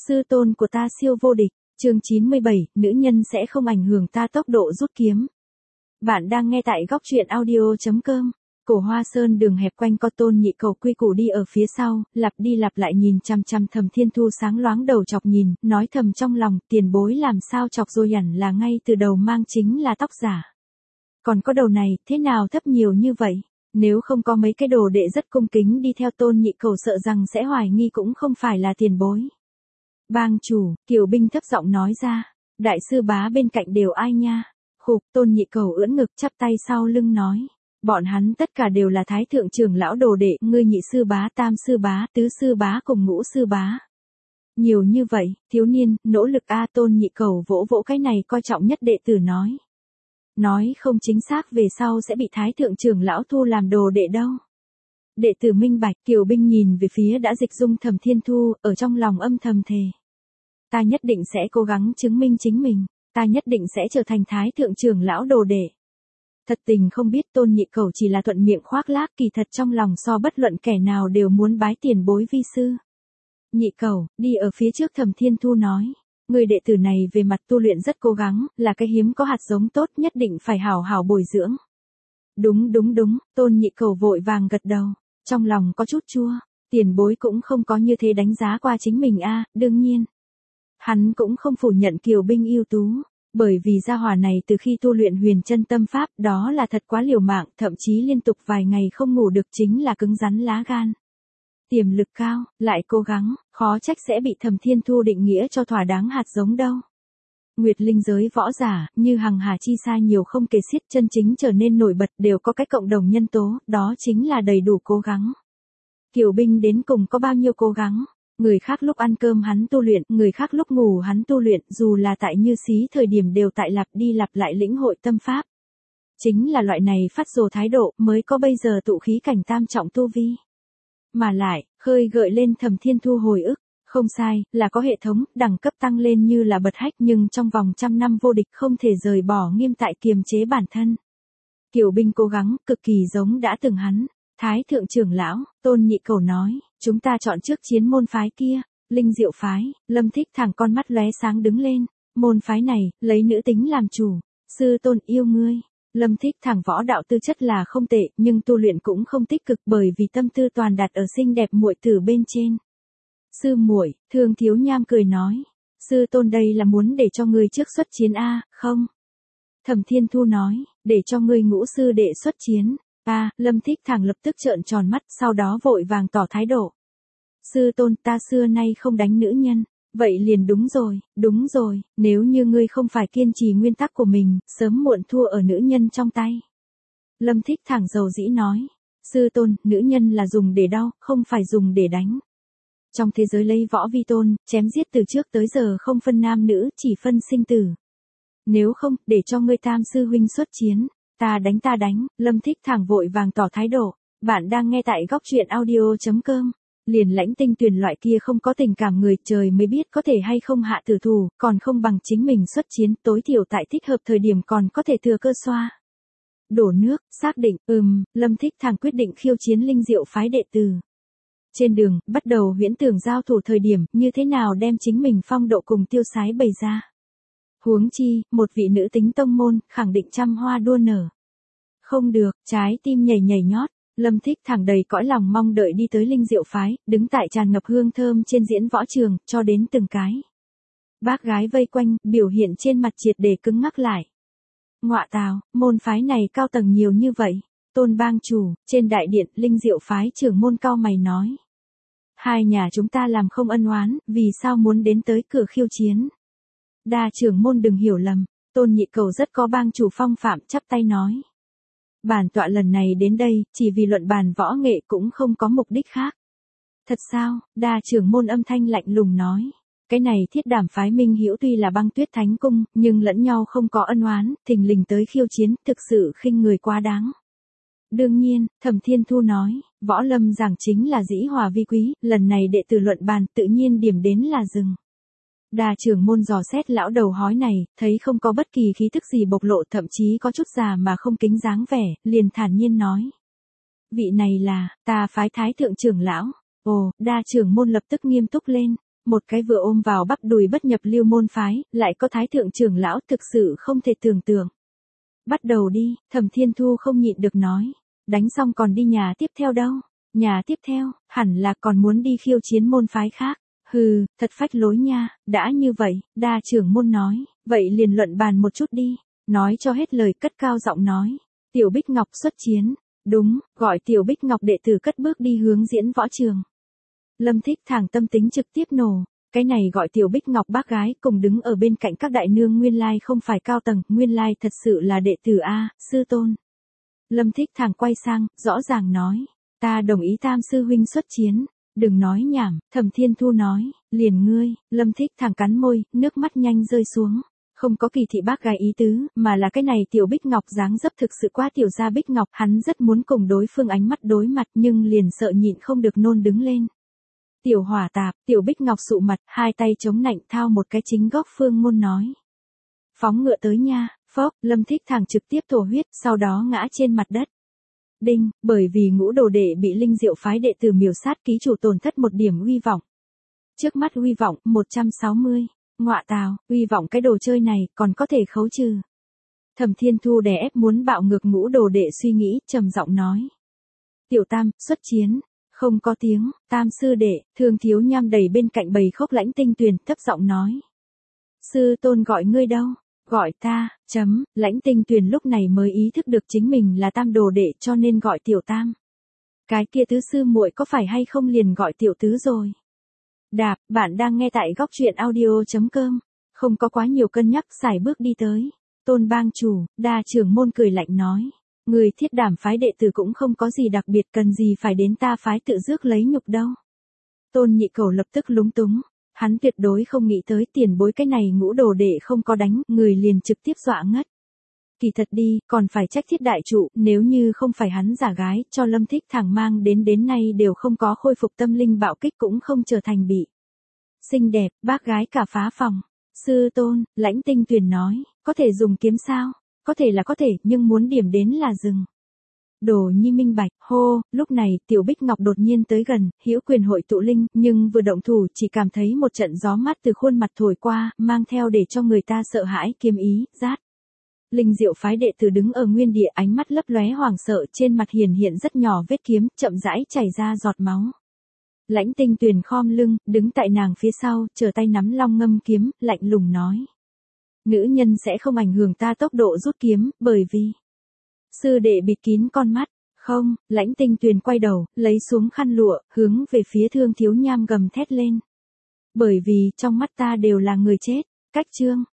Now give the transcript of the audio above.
Sư tôn của ta siêu vô địch, chương 97, nữ nhân sẽ không ảnh hưởng ta tốc độ rút kiếm. Bạn đang nghe tại góc truyện audio.com. Cổ Hoa Sơn đường hẹp quanh co Tôn Nhị Cầu quy củ đi ở phía sau, lặp đi lặp lại nhìn chằm chằm Thẩm Thiên Thu sáng loáng đầu chọc nhìn, nói thầm trong lòng, tiền bối làm sao chọc rồi hẳn là ngay từ đầu mang chính là tóc giả. Còn có đầu này, thế nào thấp nhiều như vậy? Nếu không có mấy cái đồ đệ rất cung kính đi theo Tôn Nhị Cầu sợ rằng sẽ hoài nghi cũng không phải là tiền bối. Bang chủ, Kiều Binh thấp giọng nói ra, đại sư bá bên cạnh đều ai nha? Khục, Tôn Nhị Cầu ưỡn ngực chắp tay sau lưng nói. Bọn hắn tất cả đều là thái thượng trưởng lão đồ đệ, ngươi nhị sư bá, tam sư bá, tứ sư bá cùng ngũ sư bá. Nhiều như vậy, thiếu niên, nỗ lực a. Tôn Nhị Cầu vỗ vỗ cái này coi trọng nhất đệ tử nói. Nói không chính xác về sau sẽ bị thái thượng trưởng lão thu làm đồ đệ đâu. Đệ tử minh bạch. Kiều Binh nhìn về phía đã dịch dung Thẩm Thiên Thu, ở trong lòng âm thầm thề. Ta nhất định sẽ cố gắng chứng minh chính mình, ta nhất định sẽ trở thành thái thượng trưởng lão đồ đệ. Thật tình không biết Tôn Nhị Cầu chỉ là thuận miệng khoác lác, kỳ thật trong lòng so bất luận kẻ nào đều muốn bái tiền bối vi sư. Nhị Cầu, đi ở phía trước Thẩm Thiên Thu nói, người đệ tử này về mặt tu luyện rất cố gắng, là cái hiếm có hạt giống tốt, nhất định phải hảo hảo bồi dưỡng. Đúng, Tôn Nhị Cầu vội vàng gật đầu, trong lòng có chút chua, tiền bối cũng không có như thế đánh giá qua chính mình a. Đương nhiên. Hắn cũng không phủ nhận Kiều Binh ưu tú, bởi vì gia hỏa này từ khi tu luyện huyền chân tâm pháp đó là thật quá liều mạng, thậm chí liên tục vài ngày không ngủ được, chính là cứng rắn lá gan. Tiềm lực cao, lại cố gắng, khó trách sẽ bị Thẩm Thiên Thu định nghĩa cho thỏa đáng hạt giống đâu. Nguyệt linh giới võ giả, như hằng hà chi sa nhiều không kể xiết, chân chính trở nên nổi bật đều có cái cộng đồng nhân tố, đó chính là đầy đủ cố gắng. Kiều Binh đến cùng có bao nhiêu cố gắng? Người khác lúc ăn cơm hắn tu luyện, người khác lúc ngủ hắn tu luyện, dù là tại như xí thời điểm đều tại lặp đi lặp lại lĩnh hội tâm pháp. Chính là loại này phát rồ thái độ mới có bây giờ tụ khí cảnh tam trọng tu vi. Mà lại, khơi gợi lên Thẩm Thiên Thu hồi ức, không sai, là có hệ thống, đẳng cấp tăng lên như là bật hách, nhưng trong vòng 100 năm vô địch không thể rời bỏ nghiêm tại kiềm chế bản thân. Kiều Binh cố gắng, cực kỳ giống đã từng hắn. Thái thượng trưởng lão, Tôn Nhị Cầu nói, chúng ta chọn trước chiến môn phái kia, Linh Diệu phái. Lâm Thích Thẳng con mắt lóe sáng đứng lên, môn phái này, lấy nữ tính làm chủ, sư tôn yêu ngươi. Lâm Thích Thẳng võ đạo tư chất là không tệ, nhưng tu luyện cũng không tích cực bởi vì tâm tư toàn đặt ở xinh đẹp muội tử bên trên. Sư muội, Thương Thiếu Nham cười nói, sư tôn đây là muốn để cho ngươi trước xuất chiến a, không? Thẩm Thiên Thu nói, để cho ngươi ngũ sư đệ xuất chiến. Lâm Thích Thẳng lập tức trợn tròn mắt, sau đó vội vàng tỏ thái độ. Sư tôn, ta xưa nay không đánh nữ nhân. Vậy liền đúng rồi, nếu như ngươi không phải kiên trì nguyên tắc của mình, sớm muộn thua ở nữ nhân trong tay. Lâm Thích Thẳng dầu dĩ nói, sư tôn, nữ nhân là dùng để đau, không phải dùng để đánh. Trong thế giới lấy võ vi tôn, chém giết từ trước tới giờ không phân nam nữ, chỉ phân sinh tử. Nếu không, để cho ngươi tam sư huynh xuất chiến. Ta đánh, Lâm Thích Thẳng vội vàng tỏ thái độ. Bạn đang nghe tại góc truyện audio.com. Liền lãnh tinh tuyển loại kia không có tình cảm người, trời mới biết có thể hay không hạ tử thủ, còn không bằng chính mình xuất chiến, tối thiểu tại thích hợp thời điểm còn có thể thừa cơ xoa. Đổ nước, xác định, Lâm Thích Thẳng quyết định khiêu chiến Linh Diệu phái đệ tử. Trên đường, bắt đầu huyễn tưởng giao thủ thời điểm, như thế nào đem chính mình phong độ cùng tiêu sái bày ra. Huống chi, một vị nữ tính tông môn, khẳng định trăm hoa đua nở. Không được, trái tim nhảy nhót, Lâm Thích Thẳng đầy cõi lòng mong đợi đi tới Linh Diệu phái, đứng tại tràn ngập hương thơm trên diễn võ trường, cho đến từng cái bác gái vây quanh, biểu hiện trên mặt triệt để cứng ngắc lại. Ngọa tào, môn phái này cao tầng nhiều như vậy. Tôn bang chủ, trên đại điện, Linh Diệu phái trưởng môn cau mày nói. Hai nhà chúng ta làm không ân oán, vì sao muốn đến tới cửa khiêu chiến? Đa trưởng môn đừng hiểu lầm, Tôn Nhị Cầu rất có bang chủ phong phạm, chắp tay nói. Bản tọa lần này đến đây, chỉ vì luận bàn võ nghệ, cũng không có mục đích khác. Thật sao? Đa trưởng môn âm thanh lạnh lùng nói. Cái này Thiết Đảm phái Minh Hữu tuy là Băng Tuyết Thánh cung, nhưng lẫn nhau không có ân oán, thình lình tới khiêu chiến, thực sự khinh người quá đáng. Đương nhiên, Thẩm Thiên Thu nói, võ lâm giảng chính là dĩ hòa vi quý, lần này đệ tử luận bàn tự nhiên điểm đến là dừng. Đa trưởng môn dò xét lão đầu hói này, thấy không có bất kỳ khí thức gì bộc lộ, thậm chí có chút già mà không kính dáng vẻ, liền thản nhiên nói. Vị này là, ta phái thái thượng trưởng lão. Ồ, đa trưởng môn lập tức nghiêm túc lên. một cái vừa ôm vào bắp đùi bất nhập lưu môn phái, lại có thái thượng trưởng lão thực sự không thể tưởng tượng. Bắt đầu đi, Thẩm Thiên Thu không nhịn được nói. Đánh xong còn đi nhà tiếp theo đâu? Nhà tiếp theo, hẳn là còn muốn đi khiêu chiến môn phái khác. Hừ, thật phách lối nha, đã như vậy, đa trưởng môn nói, vậy liền luận bàn một chút đi. Nói cho hết lời cất cao giọng nói. Tiểu Bích Ngọc xuất chiến. Đúng, gọi Tiểu Bích Ngọc đệ tử cất bước đi hướng diễn võ trường. Lâm Thích Thàng tâm tính trực tiếp nổ. Cái này gọi Tiểu Bích Ngọc bác gái cùng đứng ở bên cạnh các đại nương nguyên lai không phải cao tầng, nguyên lai thật sự là đệ tử A, sư tôn. Lâm Thích Thàng quay sang, rõ ràng nói. Ta đồng ý Tam sư huynh xuất chiến. Đừng nói nhảm, Thẩm Thiên Thu nói, liền ngươi. Lâm Thích Thàng cắn môi, nước mắt nhanh rơi xuống. Không có kỳ thị bác gái ý tứ, mà là cái này Tiểu Bích Ngọc dáng dấp thực sự quá tiểu gia Bích Ngọc, hắn rất muốn cùng đối phương ánh mắt đối mặt nhưng liền sợ nhịn không được nôn đứng lên. Tiểu hỏa tạp, Tiểu Bích Ngọc sụ mặt, hai tay chống nạnh thao một cái chính góc phương môn nói. Phóng ngựa tới nha, phốc, Lâm Thích Thàng trực tiếp thổ huyết, sau đó ngã trên mặt đất. Đinh, bởi vì ngũ đồ đệ bị linh diệu phái đệ tử miểu sát ký chủ tổn thất một điểm uy vọng. Trước mắt uy vọng, 160. Ngọa tào, uy vọng cái đồ chơi này, còn có thể khấu trừ. Thẩm Thiên Thu đè ép muốn bạo ngược ngũ đồ đệ suy nghĩ, trầm giọng nói. Tiểu Tam, xuất chiến. Không có tiếng, Tam sư đệ, Thương Thiếu Nham đẩy bên cạnh bầy khốc Lãnh Tinh Tuyền, thấp giọng nói. Sư tôn gọi ngươi đâu? Gọi ta, Lãnh Tinh Tuyền lúc này mới ý thức được chính mình là Tam đồ đệ cho nên gọi Tiểu Tam. Cái kia tứ sư muội có phải hay không liền gọi Tiểu Tứ rồi? Đạp, bạn đang nghe tại góc truyện audio.com. Không có quá nhiều cân nhắc, xài bước đi tới. Tôn bang chủ, đa trưởng môn cười lạnh nói. Người Thiết Đảm phái đệ tử cũng không có gì đặc biệt, cần gì phải đến ta phái tự rước lấy nhục đâu. Tôn Nhị Cẩu lập tức lúng túng. Hắn tuyệt đối không nghĩ tới tiền bối cái này ngũ đồ đệ không có đánh, người liền trực tiếp dọa ngất. Kỳ thật đi, còn phải trách Thiết đại trụ, nếu như không phải hắn giả gái, cho Lâm Thích Thàng mang đến nay đều không có khôi phục tâm linh bạo kích cũng không trở thành bị. Xinh đẹp, bác gái cả phá phòng. Sư tôn, Lãnh Tinh Tuyền nói, có thể dùng kiếm sao? Có thể là có thể, nhưng muốn điểm đến là rừng. Đồ Nhi minh bạch, hô, lúc này Tiểu Bích Ngọc đột nhiên tới gần, hữu quyền hội tụ linh, nhưng vừa động thủ chỉ cảm thấy một trận gió mát từ khuôn mặt thổi qua, mang theo để cho người ta sợ hãi kiếm ý, rát. Linh diệu phái đệ tử đứng ở nguyên địa, ánh mắt lấp lóe hoảng sợ, trên mặt hiện rất nhỏ vết kiếm, chậm rãi chảy ra giọt máu. Lãnh Tinh Tuyền khom lưng, đứng tại nàng phía sau, chờ tay nắm long ngâm kiếm, lạnh lùng nói. Nữ nhân sẽ không ảnh hưởng ta tốc độ rút kiếm, bởi vì sư đệ bịt kín con mắt. Không, Lãnh Tinh Tuyền quay đầu, lấy xuống khăn lụa, hướng về phía Thương Thiếu Nham gầm thét lên. Bởi vì trong mắt ta đều là người chết. Cách chương.